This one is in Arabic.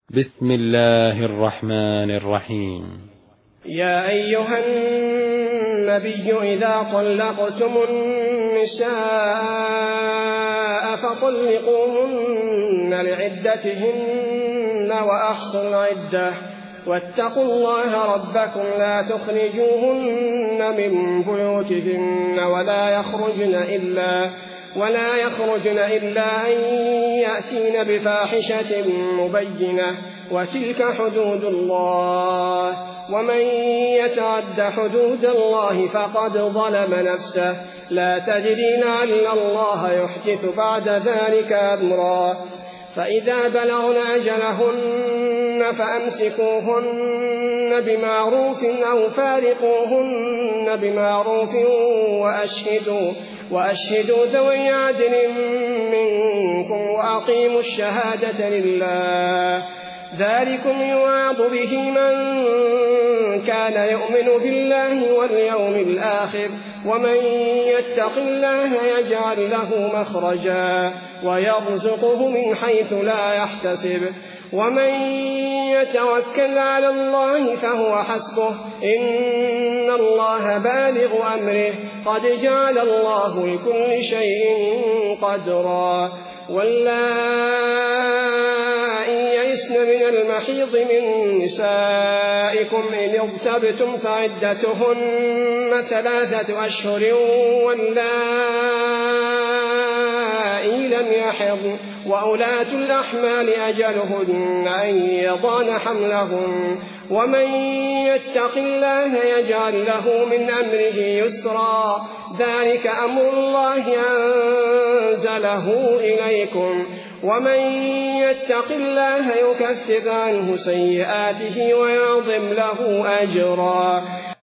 بسم الله الرحمن الرحيم. يا أيها النبي إذا طلقتم النساء فطلقوهن لعدتهن وأحصوا العدة واتقوا الله ربكم لا تخرجوهن من بيوتهن ولا يخرجن إلا أن يأتين بفاحشة مبينة وتلك حدود الله ومن يتعد حدود الله فقد ظلم نفسه لا تدري لعل الله يحدث بعد ذلك أمرا فإذا بلغن أجلهن فأمسكوهن بمعروف أو فارقوهن بمعروف وأشهدوا ذوي عدل منكم وأقيموا الشهادة لله ذلكم يوعظ به من كان يؤمن بالله واليوم الآخر ومن يتق الله يجعل له مخرجا ويرزقه من حيث لا يحتسب ومن يتوكل على الله فهو حسبه إن الله بالغ أمره قد جعل الله لكل شيء قدرا واللائي يئسن من المحيض من نسائكم إن ارتبتم فعدتهن 3 أشهر واللائي لم يحضن وأولاة الأحمال أجلهن أن يضعن حملهن ومن يتق الله يجعل له من أمره يسرا ذلك أمر الله أنزله إليكم ومن يتق الله يكفر عنه سيئاته ويعظم له أجرا